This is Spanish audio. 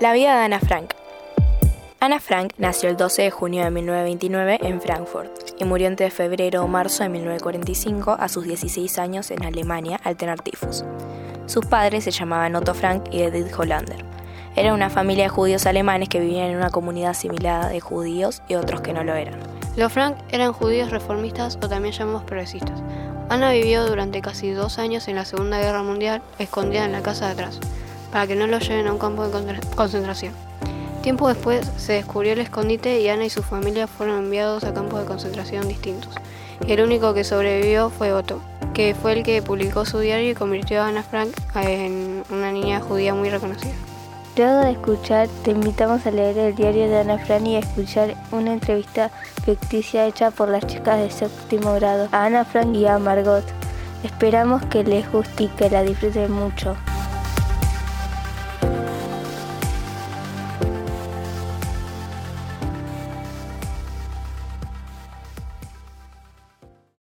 La vida de Ana Frank. Ana Frank nació el 12 de junio de 1929 en Frankfurt y murió entre febrero o marzo de 1945 a sus 16 años en Alemania al tener tifus. Sus padres se llamaban Otto Frank y Edith Hollander. Era una familia de judíos alemanes que vivían en una comunidad asimilada de judíos y otros que no lo eran. Los Frank eran judíos reformistas o también llamados progresistas. Ana vivió durante casi 2 años en la Segunda Guerra Mundial, escondida en la casa de atrás, para que no lo lleven a un campo de concentración. Tiempo después se descubrió el escondite y Ana y su familia fueron enviados a campos de concentración distintos. Y el único que sobrevivió fue Otto, que fue el que publicó su diario y convirtió a Ana Frank en una niña judía muy reconocida. Luego de escuchar, te invitamos a leer el diario de Ana Frank y a escuchar una entrevista ficticia hecha por las chicas de 7º grado, a Ana Frank y a Margot. Esperamos que les guste y que la disfruten mucho.